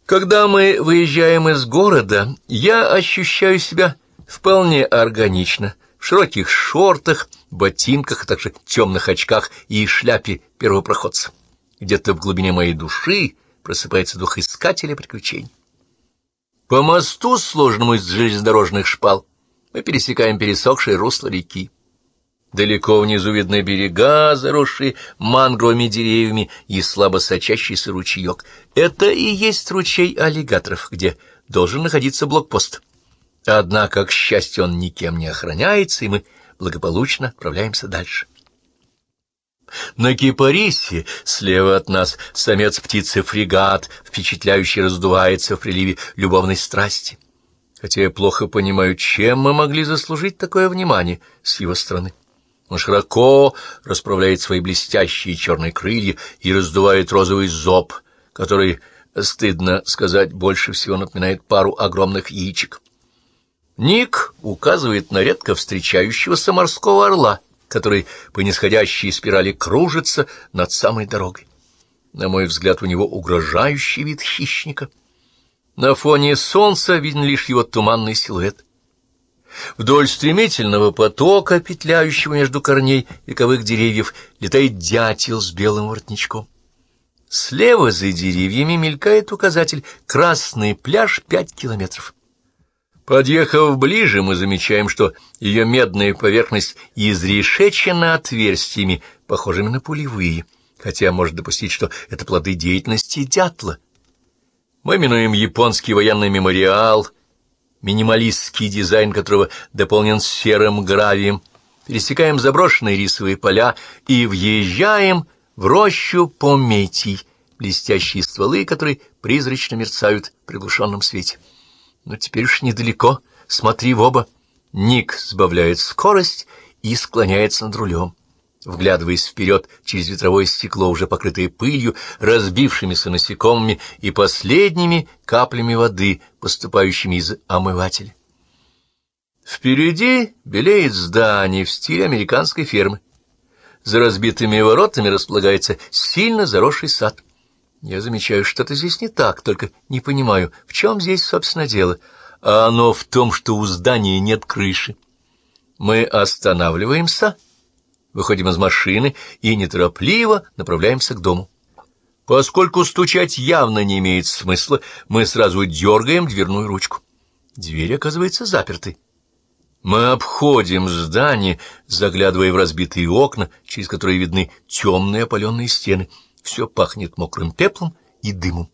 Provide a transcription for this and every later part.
Когда мы выезжаем из города, я ощущаю себя вполне органично, в широких шортах, ботинках, а также темных очках и шляпе первопроходца. Где-то в глубине моей души просыпается дух искателя приключений. По мосту, сложенному из железнодорожных шпал, мы пересекаем пересохшее русло реки. Далеко внизу видны берега, заросшие мангровыми деревьями, и слабо сочащийся ручеек. Это и есть ручей аллигаторов, где должен находиться блокпост. Однако, к счастью, он никем не охраняется, и мы благополучно отправляемся дальше. На кипарисе, слева от нас, самец птицы-фрегат, впечатляюще раздувается в приливе любовной страсти. Хотя я плохо понимаю, чем мы могли заслужить такое внимание с его стороны. Он широко расправляет свои блестящие черные крылья и раздувает розовый зоб, который, стыдно сказать, больше всего напоминает пару огромных яичек. Ник указывает на редко встречающегося морского орла, который по нисходящей спирали кружится над самой дорогой. На мой взгляд, у него угрожающий вид хищника. На фоне солнца виден лишь его туманный силуэт. Вдоль стремительного потока, петляющего между корней вековых деревьев, летает дятел с белым воротничком. Слева за деревьями мелькает указатель «Красный пляж 5 километров». Подъехав ближе, мы замечаем, что ее медная поверхность изрешечена отверстиями, похожими на пулевые, хотя можно допустить, что это плоды деятельности дятла. Мы минуем японский военный мемориал, минималистский дизайн которого дополнен серым гравием, пересекаем заброшенные рисовые поля и въезжаем в рощу пометий, блестящие стволы, которые призрачно мерцают в приглушенном свете. Но теперь уж недалеко, смотри в оба. Ник сбавляет скорость и склоняется над рулем, вглядываясь вперед через ветровое стекло, уже покрытое пылью, разбившимися насекомыми и последними каплями воды, поступающими из омывателя. Впереди белеет здание в стиле американской фермы. За разбитыми воротами располагается сильно заросший сад. Я замечаю, что-то здесь не так, только не понимаю, в чем здесь, собственно, дело. А оно в том, что у здания нет крыши. Мы останавливаемся, выходим из машины и неторопливо направляемся к дому. Поскольку стучать явно не имеет смысла, мы сразу дергаем дверную ручку. Дверь оказывается запертой. Мы обходим здание, заглядывая в разбитые окна, через которые видны темные опаленные стены. Все пахнет мокрым пеплом и дымом.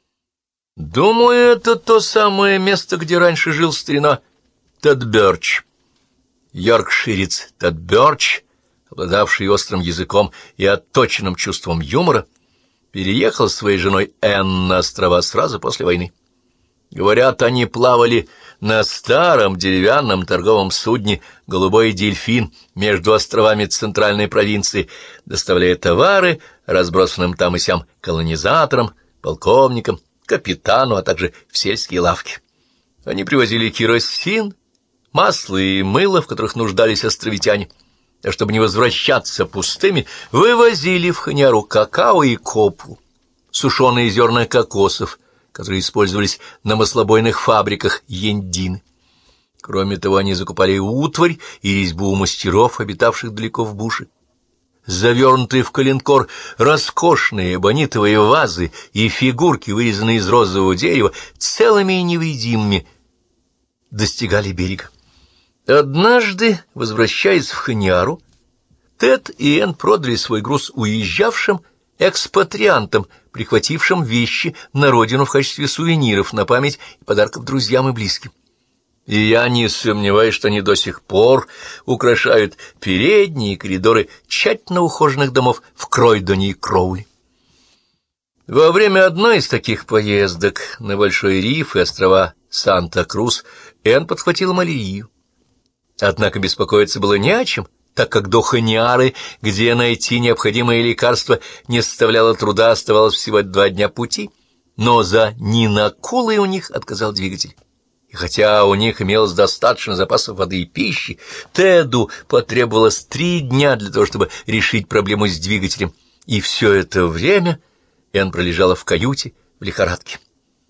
Думаю, это то самое место, где раньше жил старина Тед Бёрч. Йоркширец Тед Бёрч, обладавший острым языком и отточенным чувством юмора, переехал с своей женой Энн на острова сразу после войны. Говорят, они плавали на старом деревянном торговом судне «Голубой дельфин» между островами центральной провинции, доставляя товары разбросанным там и сям колонизаторам, полковникам, капитану, а также в сельские лавки. Они привозили керосин, масло и мыло, в которых нуждались островитяне, а чтобы не возвращаться пустыми, вывозили в Хониару какао и копу, сушеные зерна кокосов, которые использовались на маслобойных фабриках Яндины. Кроме того, они закупали утварь и резьбу у мастеров, обитавших далеко в буше. Завернутые в коленкор роскошные эбонитовые вазы и фигурки, вырезанные из розового дерева, целыми и невредимыми достигали берега. Однажды, возвращаясь в Хониару, Тед и Энн продали свой груз уезжавшим экспатриантам, прихватившим вещи на родину в качестве сувениров на память и подарков друзьям и близким. И я не сомневаюсь, что они до сих пор украшают передние коридоры тщательно ухоженных домов в Кройдоне и Кроули. Во время одной из таких поездок на Большой Риф и острова Санта-Крус Энн подхватила малярию. Однако беспокоиться было не о чем, так как до Хониары, где найти необходимые лекарства не составляло труда, оставалось всего 2 дня пути, но за Нинакулой у них отказал двигатель. И хотя у них имелось достаточно запасов воды и пищи, Теду потребовалось 3 дня для того, чтобы решить проблему с двигателем, и все это время Энн пролежала в каюте в лихорадке.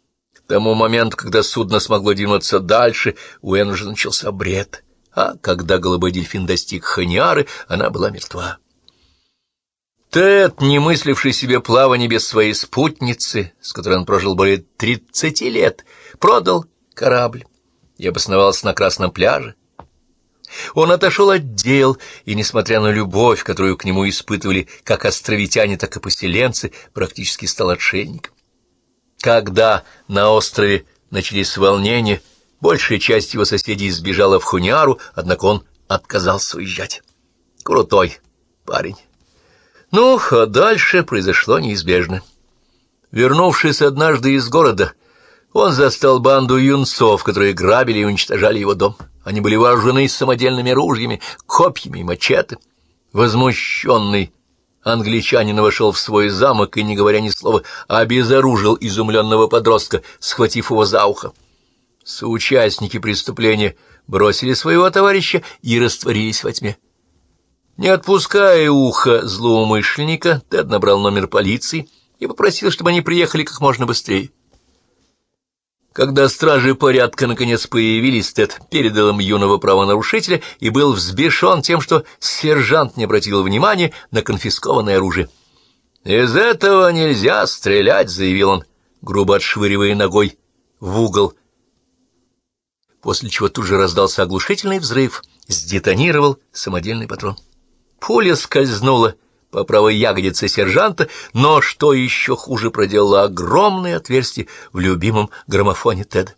тому моменту, когда судно смогло двинуться дальше, у Энн уже начался бред, а когда голубой дельфин достиг Хониары, она была мертва. Тед, не мысливший себе плавание без своей спутницы, с которой он прожил более 30 лет, продал корабль и обосновался на Красном пляже. Он отошел от дел, и, несмотря на любовь, которую к нему испытывали как островитяне, так и поселенцы, практически стал отшельником. Когда на острове начались волнения, большая часть его соседей сбежала в Хониару, однако он отказался уезжать. Крутой парень. Ну, а дальше произошло неизбежное. Вернувшись однажды из города, он застал банду юнцов, которые грабили и уничтожали его дом. Они были вооружены самодельными ружьями, копьями и мачете. Возмущенный англичанин вошел в свой замок и, не говоря ни слова, обезоружил изумленного подростка, схватив его за ухо. Соучастники преступления бросили своего товарища и растворились во тьме. Не отпуская ухо злоумышленника, Тед набрал номер полиции и попросил, чтобы они приехали как можно быстрее. Когда стражи порядка наконец появились, Тед передал им юного правонарушителя и был взбешен тем, что сержант не обратил внимания на конфискованное оружие. «Из этого нельзя стрелять», — заявил он, грубо отшвыривая ногой в угол, после чего тут же раздался оглушительный взрыв, сдетонировал самодельный патрон. Пуля скользнула по правой ягодице сержанта, но, что еще хуже, проделала огромное отверстие в любимом граммофоне Теда.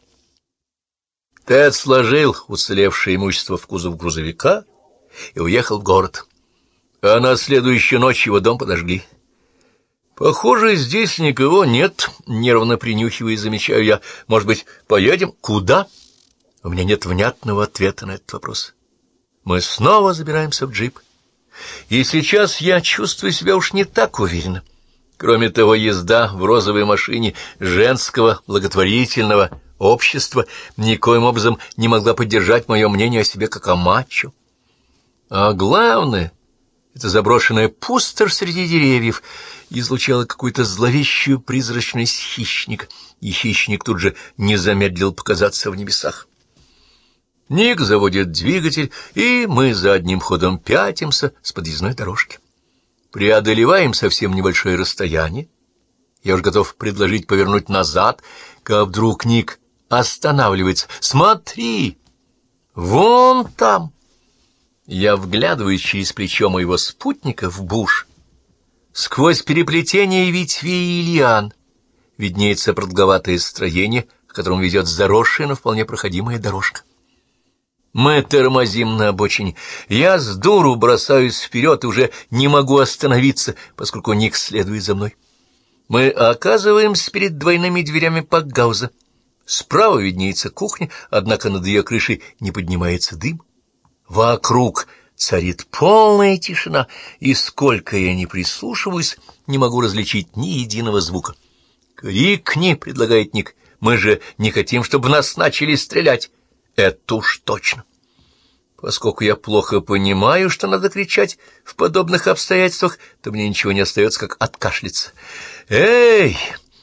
Тед сложил уцелевшее имущество в кузов грузовика и уехал в город. А на следующую ночь его дом подожгли. «Похоже, здесь никого нет», — нервно принюхиваясь, замечаю я. «Может быть, поедем? Куда?» У меня нет внятного ответа на этот вопрос. Мы снова забираемся в джип. И сейчас я чувствую себя уж не так уверенно. Кроме того, езда в розовой машине женского благотворительного общества никоим образом не могла поддержать мое мнение о себе как о мачо. А главное, эта заброшенная пустошь среди деревьев излучала какую-то зловещую призрачность хищника, и хищник тут же не замедлил показаться в небесах. Ник заводит двигатель, и мы задним ходом пятимся с подъездной дорожки. Преодолеваем совсем небольшое расстояние. Я уж готов предложить повернуть назад, как вдруг Ник останавливается. «Смотри! Вон там!» Я вглядываюсь через плечо моего спутника в буш. Сквозь переплетение ветвей и лиан виднеется продолговатое строение, к которому ведет заросшая, но вполне проходимая дорожка. Мы тормозим на обочине. Я с дуру бросаюсь вперед и уже не могу остановиться, поскольку Ник следует за мной. Мы оказываемся перед двойными дверями пакгауза. Справа виднеется кухня, однако над ее крышей не поднимается дым. Вокруг царит полная тишина, и сколько я ни прислушиваюсь, не могу различить ни единого звука. «Крикни», — предлагает Ник, — «мы же не хотим, чтобы в нас начали стрелять». Это уж точно. Поскольку я плохо понимаю, что надо кричать в подобных обстоятельствах, то мне ничего не остается, как откашляться. «Эй,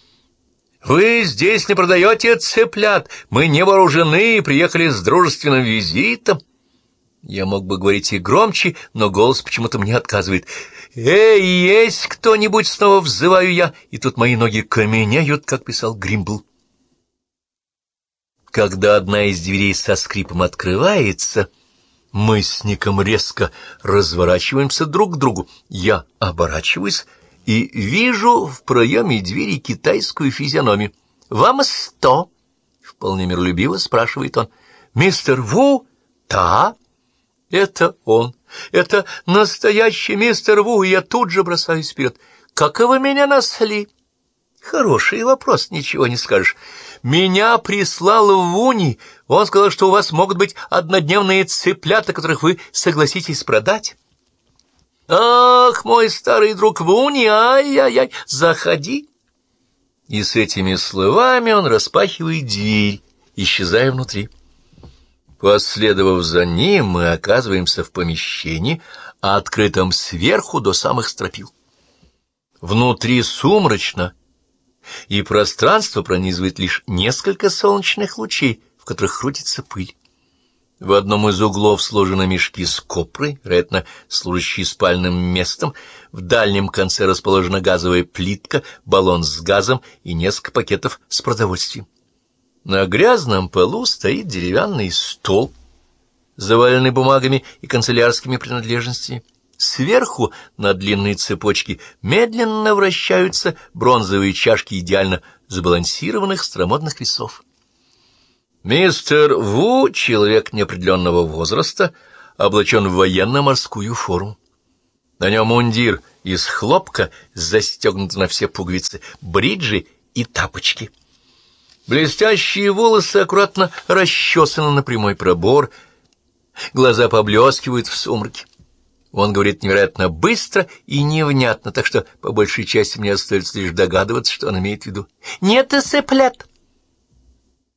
вы здесь не продаете цыплят? Мы не вооружены и приехали с дружественным визитом». Я мог бы говорить и громче, но голос почему-то мне отказывает. «Эй, есть кто-нибудь?» — снова взываю я, и тут мои ноги каменеют, как писал Гримбл. Когда одна из дверей со скрипом открывается, мы с Ником резко разворачиваемся друг к другу. Я оборачиваюсь и вижу в проеме двери китайскую физиономию. «Вам 100?» — вполне миролюбиво спрашивает он. «Мистер Ву?» «Да». «Это он. Это настоящий мистер Ву, и я тут же бросаюсь вперед. Как вы меня нашли?» «Хороший вопрос, ничего не скажешь. Меня прислал Вуни. Он сказал, что у вас могут быть однодневные цыплята, которых вы согласитесь продать». «Ах, мой старый друг Вуни, ай-яй-яй, заходи!» И с этими словами он распахивает дверь, исчезая внутри. Последовав за ним, мы оказываемся в помещении, открытом сверху до самых стропил. Внутри сумрачно, и пространство пронизывает лишь несколько солнечных лучей, в которых крутится пыль. В одном из углов сложены мешки с копрой, вероятно, служащие спальным местом. В дальнем конце расположена газовая плитка, баллон с газом и несколько пакетов с продовольствием. На грязном полу стоит деревянный стол, заваленный бумагами и канцелярскими принадлежностями. Сверху на длинной цепочке медленно вращаются бронзовые чашки идеально забалансированных старомодных весов. Мистер Ву, человек неопределенного возраста, облачен в военно-морскую форму. На нем мундир из хлопка, застегнут на все пуговицы, бриджи и тапочки. Блестящие волосы аккуратно расчесаны на прямой пробор, глаза поблескивают в сумраке. Он говорит невероятно быстро и невнятно, так что по большей части мне остается лишь догадываться, что он имеет в виду. «Нет, эсэплят!»